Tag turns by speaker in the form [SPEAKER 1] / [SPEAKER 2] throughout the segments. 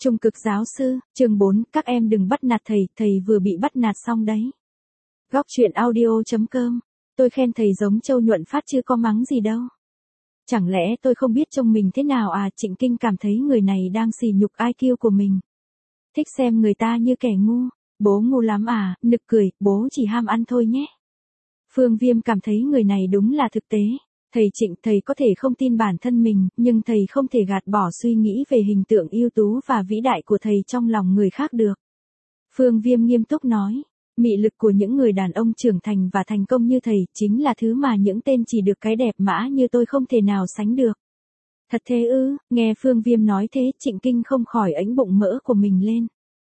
[SPEAKER 1] Trung cực giáo sư, chương 4, các em đừng bắt nạt thầy, thầy vừa bị bắt nạt xong đấy. Góc chuyện audio.com, tôi khen thầy giống Châu Nhuận Phát chứ có mắng gì đâu. Chẳng lẽ tôi không biết trông mình thế nào à? Trịnh Kinh cảm thấy người này đang sỉ nhục IQ của mình. Thích xem người ta như kẻ ngu, bố ngu lắm à, nực cười, bố chỉ ham ăn thôi nhé. Phương Viêm cảm thấy người này đúng là thực tế. Thầy Trịnh, thầy có thể không tin bản thân mình, nhưng thầy không thể gạt bỏ suy nghĩ về hình tượng ưu tú và vĩ đại của thầy trong lòng người khác được. Phương Viêm nghiêm túc nói, mị lực của những người đàn ông trưởng thành và thành công như thầy chính là thứ mà những tên chỉ được cái đẹp mã như tôi không thể nào sánh được. Thật thế ư? Nghe Phương Viêm nói thế, Trịnh Kinh không khỏi ếnh bụng mỡ của mình lên.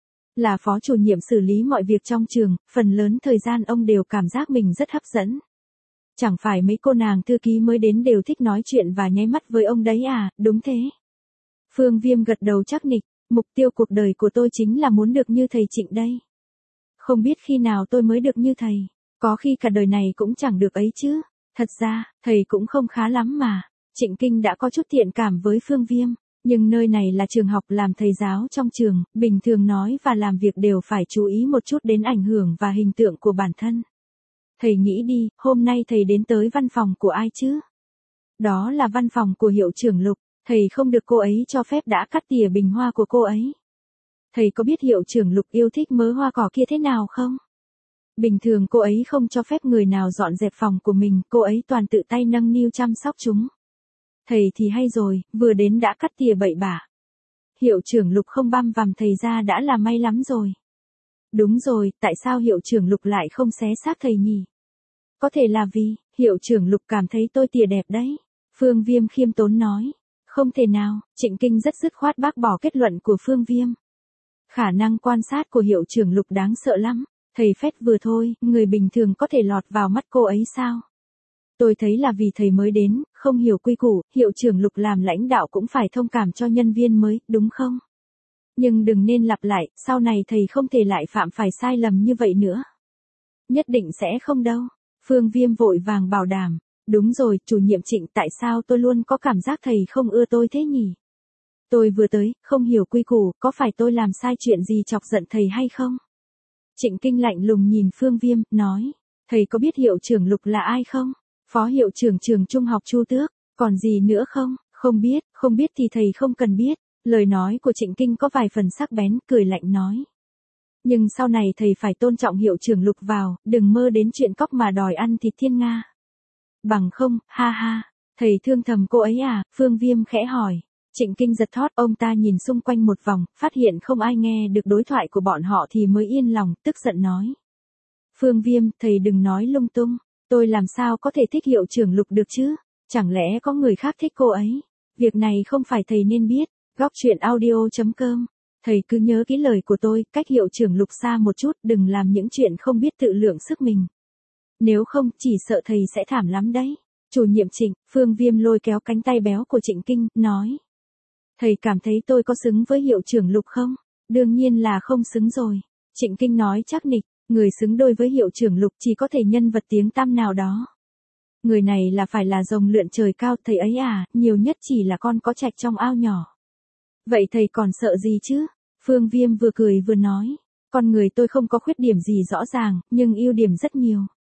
[SPEAKER 1] Là phó chủ nhiệm xử lý mọi việc trong trường, phần lớn thời gian ông đều cảm giác mình rất hấp dẫn. Chẳng phải mấy cô nàng thư ký mới đến đều thích nói chuyện và nháy mắt với ông đấy à? Đúng thế. Phương Viêm gật đầu chắc nịch, mục tiêu cuộc đời của tôi chính là muốn được như thầy Trịnh đây. Không biết khi nào tôi mới được như thầy, có khi cả đời này cũng chẳng được ấy chứ. Thật ra, thầy cũng không khá lắm mà. Trịnh Kinh đã có chút thiện cảm với Phương Viêm, nhưng nơi này là trường học, làm thầy giáo trong trường, bình thường nói và làm việc đều phải chú ý một chút đến ảnh hưởng và hình tượng của bản thân. Thầy nghĩ đi, hôm nay thầy đến tới văn phòng của ai chứ? Đó là văn phòng của hiệu trưởng Lục, thầy không được cô ấy cho phép đã cắt tỉa bình hoa của cô ấy. Thầy có biết hiệu trưởng Lục yêu thích mớ hoa cỏ kia thế nào không? Bình thường cô ấy không cho phép người nào dọn dẹp phòng của mình, cô ấy toàn tự tay nâng niu chăm sóc chúng. Thầy thì hay rồi, vừa đến đã cắt tỉa bậy bạ. Hiệu trưởng Lục không băm vằm thầy ra đã là may lắm rồi. Đúng rồi, tại sao hiệu trưởng Lục lại không xé xác thầy nhỉ? Có thể là vì, hiệu trưởng Lục cảm thấy tôi tỉa đẹp đấy. Phương Viêm khiêm tốn nói. Không thể nào, Trịnh Kinh rất dứt khoát bác bỏ kết luận của Phương Viêm. Khả năng quan sát của hiệu trưởng Lục đáng sợ lắm. Thầy phét vừa thôi, người bình thường có thể lọt vào mắt cô ấy sao? Tôi thấy là vì thầy mới đến, không hiểu quy củ, hiệu trưởng Lục làm lãnh đạo cũng phải thông cảm cho nhân viên mới, đúng không? Nhưng đừng nên lặp lại, sau này thầy không thể lại phạm phải sai lầm như vậy nữa. Nhất định sẽ không đâu. Phương Viêm vội vàng bảo đảm. Đúng rồi, chủ nhiệm Trịnh, tại sao tôi luôn có cảm giác thầy không ưa tôi thế nhỉ? Tôi vừa tới, không hiểu quy củ, có phải tôi làm sai chuyện gì chọc giận thầy hay không? Trịnh Kinh lạnh lùng nhìn Phương Viêm, nói. Thầy có biết hiệu trưởng Lục là ai không? Phó hiệu trưởng trường trung học Chu Tước, còn gì nữa không? Không biết thì thầy không cần biết. Lời nói của Trịnh Kinh có vài phần sắc bén, cười lạnh nói. Nhưng sau này thầy phải tôn trọng hiệu trưởng Lục vào, đừng mơ đến chuyện cóc mà đòi ăn thịt thiên nga. Bằng không, ha ha, thầy thương thầm cô ấy à? Phương Viêm khẽ hỏi. Trịnh Kinh giật thót, ông ta nhìn xung quanh một vòng, phát hiện không ai nghe được đối thoại của bọn họ thì mới yên lòng, tức giận nói. Phương Viêm, thầy đừng nói lung tung, tôi làm sao có thể thích hiệu trưởng Lục được chứ? Chẳng lẽ có người khác thích cô ấy? Việc này không phải thầy nên biết. Góc chuyện audio.com, thầy cứ nhớ kỹ lời của tôi, cách hiệu trưởng Lục xa một chút, đừng làm những chuyện không biết tự lượng sức mình. Nếu không, chỉ sợ thầy sẽ thảm lắm đấy. Chủ nhiệm Trịnh, Phương Viêm lôi kéo cánh tay béo của Trịnh Kinh, nói. Thầy cảm thấy tôi có xứng với hiệu trưởng Lục không? Đương nhiên là không xứng rồi. Trịnh Kinh nói chắc nịch, người xứng đôi với hiệu trưởng Lục chỉ có thể nhân vật tiếng tăm nào đó. Người này là phải là rồng lượn trời cao, thầy ấy à, nhiều nhất chỉ là con có trạch trong ao nhỏ. Vậy thầy còn sợ gì chứ? Phương Viêm vừa cười vừa nói. Con người tôi không có khuyết điểm gì rõ ràng, nhưng ưu điểm rất nhiều.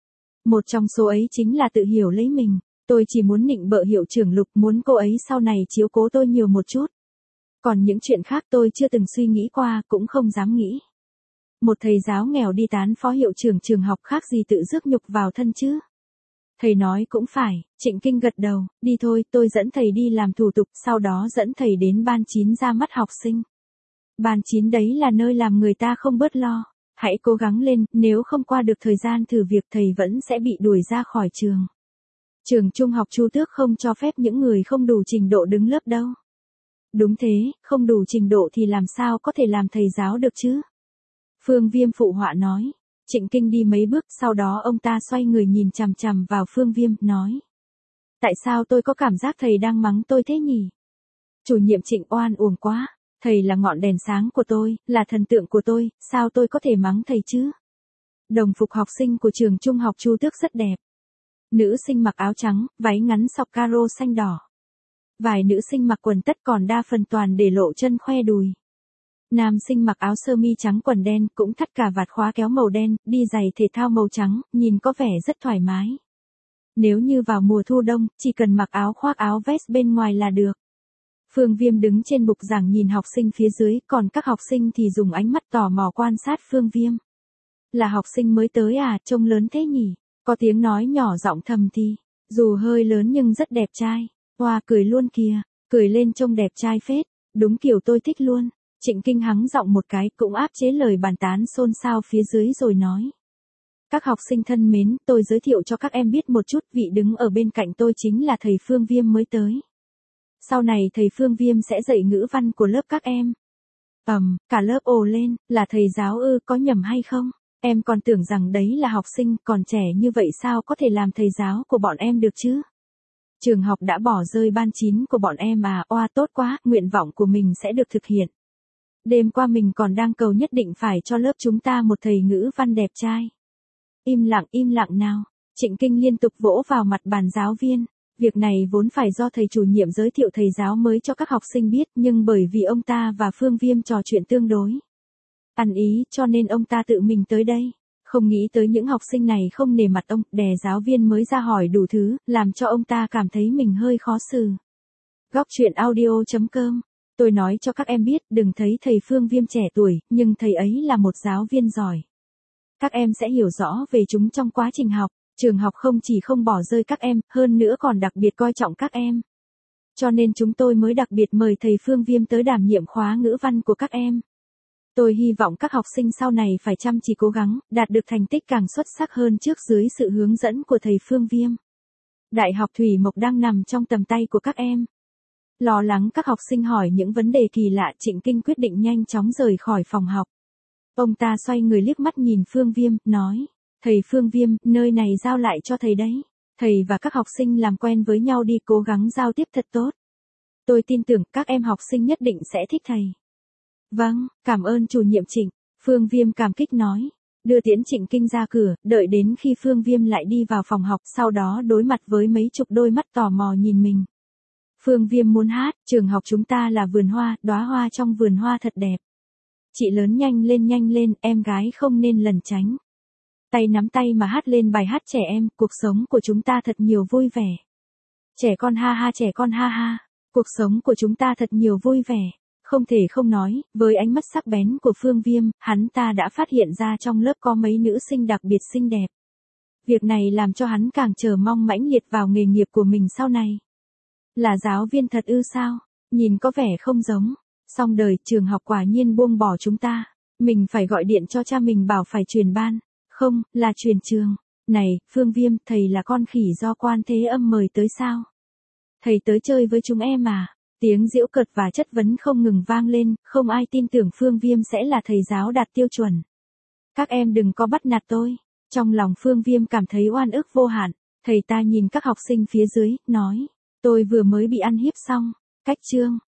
[SPEAKER 1] Một trong số ấy chính là tự hiểu lấy mình. Tôi chỉ muốn nịnh bợ hiệu trưởng Lục, muốn cô ấy sau này chiếu cố tôi nhiều một chút. Còn những chuyện khác tôi chưa từng suy nghĩ qua, cũng không dám nghĩ. Một thầy giáo nghèo đi tán phó hiệu trưởng trường học khác gì tự rước nhục vào thân chứ? Thầy nói cũng phải, Trịnh Kinh gật đầu, đi thôi, tôi dẫn thầy đi làm thủ tục, sau đó dẫn thầy đến ban 9 ra mắt học sinh. Ban 9 đấy là nơi làm người ta không bớt lo. Hãy cố gắng lên, nếu không qua được thời gian thử việc thầy vẫn sẽ bị đuổi ra khỏi trường. Trường trung học Chu Tước không cho phép những người không đủ trình độ đứng lớp đâu. Đúng thế, không đủ trình độ thì làm sao có thể làm thầy giáo được chứ? Phương Viêm phụ họa nói. Trịnh Kinh đi mấy bước, sau đó ông ta xoay người nhìn chằm chằm vào Phương Viêm, nói. Tại sao tôi có cảm giác thầy đang mắng tôi thế nhỉ? Chủ nhiệm Trịnh oan uổng quá, thầy là ngọn đèn sáng của tôi, là thần tượng của tôi, sao tôi có thể mắng thầy chứ? Đồng phục học sinh của trường trung học Chu Tước rất đẹp. Nữ sinh mặc áo trắng, váy ngắn sọc caro xanh đỏ. Vài nữ sinh mặc quần tất còn đa phần toàn để lộ chân khoe đùi. Nam sinh mặc áo sơ mi trắng quần đen, cũng thắt cà vạt khóa kéo màu đen, đi giày thể thao màu trắng, nhìn có vẻ rất thoải mái. Nếu như vào mùa thu đông, chỉ cần mặc áo khoác áo vest bên ngoài là được. Phương Viêm đứng trên bục giảng nhìn học sinh phía dưới, còn các học sinh thì dùng ánh mắt tò mò quan sát Phương Viêm. Là học sinh mới tới à, trông lớn thế nhỉ? Có tiếng nói nhỏ giọng thầm thì, dù hơi lớn nhưng rất đẹp trai. Hoa cười luôn kìa, cười lên trông đẹp trai phết, đúng kiểu tôi thích luôn. Trịnh Kinh hắng giọng một cái cũng áp chế lời bàn tán xôn xao phía dưới rồi nói. Các học sinh thân mến, tôi giới thiệu cho các em biết một chút, vị đứng ở bên cạnh tôi chính là thầy Phương Viêm mới tới. Sau này thầy Phương Viêm sẽ dạy ngữ văn của lớp các em. Cả lớp ồ lên, là thầy giáo ư, có nhầm hay không? Em còn tưởng rằng đấy là học sinh, còn trẻ như vậy sao có thể làm thầy giáo của bọn em được chứ? Trường học đã bỏ rơi ban 9 của bọn em à, oa tốt quá, nguyện vọng của mình sẽ được thực hiện. Đêm qua mình còn đang cầu nhất định phải cho lớp chúng ta một thầy ngữ văn đẹp trai. Im lặng nào. Trịnh Kinh liên tục vỗ vào mặt bàn giáo viên. Việc này vốn phải do thầy chủ nhiệm giới thiệu thầy giáo mới cho các học sinh biết, nhưng bởi vì ông ta và Phương Viêm trò chuyện tương đối ăn ý, cho nên ông ta tự mình tới đây. Không nghĩ tới những học sinh này không nể mặt ông, đè giáo viên mới ra hỏi đủ thứ, làm cho ông ta cảm thấy mình hơi khó xử. Góc truyện audio.com. Tôi nói cho các em biết, đừng thấy thầy Phương Viêm trẻ tuổi, nhưng thầy ấy là một giáo viên giỏi. Các em sẽ hiểu rõ về chúng trong quá trình học. Trường học không chỉ không bỏ rơi các em, hơn nữa còn đặc biệt coi trọng các em. Cho nên chúng tôi mới đặc biệt mời thầy Phương Viêm tới đảm nhiệm khóa ngữ văn của các em. Tôi hy vọng các học sinh sau này phải chăm chỉ cố gắng, đạt được thành tích càng xuất sắc hơn trước dưới sự hướng dẫn của thầy Phương Viêm. Đại học Thủy Mộc đang nằm trong tầm tay của các em. Lo lắng các học sinh hỏi những vấn đề kỳ lạ, Trịnh Kinh quyết định nhanh chóng rời khỏi phòng học. Ông ta xoay người liếc mắt nhìn Phương Viêm, nói. Thầy Phương Viêm, nơi này giao lại cho thầy đấy. Thầy và các học sinh làm quen với nhau đi, cố gắng giao tiếp thật tốt. Tôi tin tưởng các em học sinh nhất định sẽ thích thầy. Vâng, cảm ơn chủ nhiệm Trịnh. Phương Viêm cảm kích nói. Đưa tiễn Trịnh Kinh ra cửa, đợi đến khi Phương Viêm lại đi vào phòng học, sau đó đối mặt với mấy chục đôi mắt tò mò nhìn mình. Phương Viêm muốn hát, trường học chúng ta là vườn hoa, đóa hoa trong vườn hoa thật đẹp. Chị lớn nhanh lên, em gái không nên lẩn tránh. Tay nắm tay mà hát lên bài hát trẻ em, cuộc sống của chúng ta thật nhiều vui vẻ. Trẻ con ha ha, cuộc sống của chúng ta thật nhiều vui vẻ. Không thể không nói, với ánh mắt sắc bén của Phương Viêm, hắn ta đã phát hiện ra trong lớp có mấy nữ sinh đặc biệt xinh đẹp. Việc này làm cho hắn càng chờ mong mãnh liệt vào nghề nghiệp của mình sau này. Là giáo viên thật ư sao? Nhìn có vẻ không giống. Xong đời, trường học quả nhiên buông bỏ chúng ta. Mình phải gọi điện cho cha mình bảo phải chuyển ban. Không, là chuyển trường. Này, Phương Viêm, thầy là con khỉ do Quan Thế Âm mời tới sao? Thầy tới chơi với chúng em à? Tiếng giễu cợt và chất vấn không ngừng vang lên, không ai tin tưởng Phương Viêm sẽ là thầy giáo đạt tiêu chuẩn. Các em đừng có bắt nạt tôi. Trong lòng Phương Viêm cảm thấy oan ức vô hạn. Thầy ta nhìn các học sinh phía dưới, nói. Tôi vừa mới bị ăn hiếp xong. Cách chương.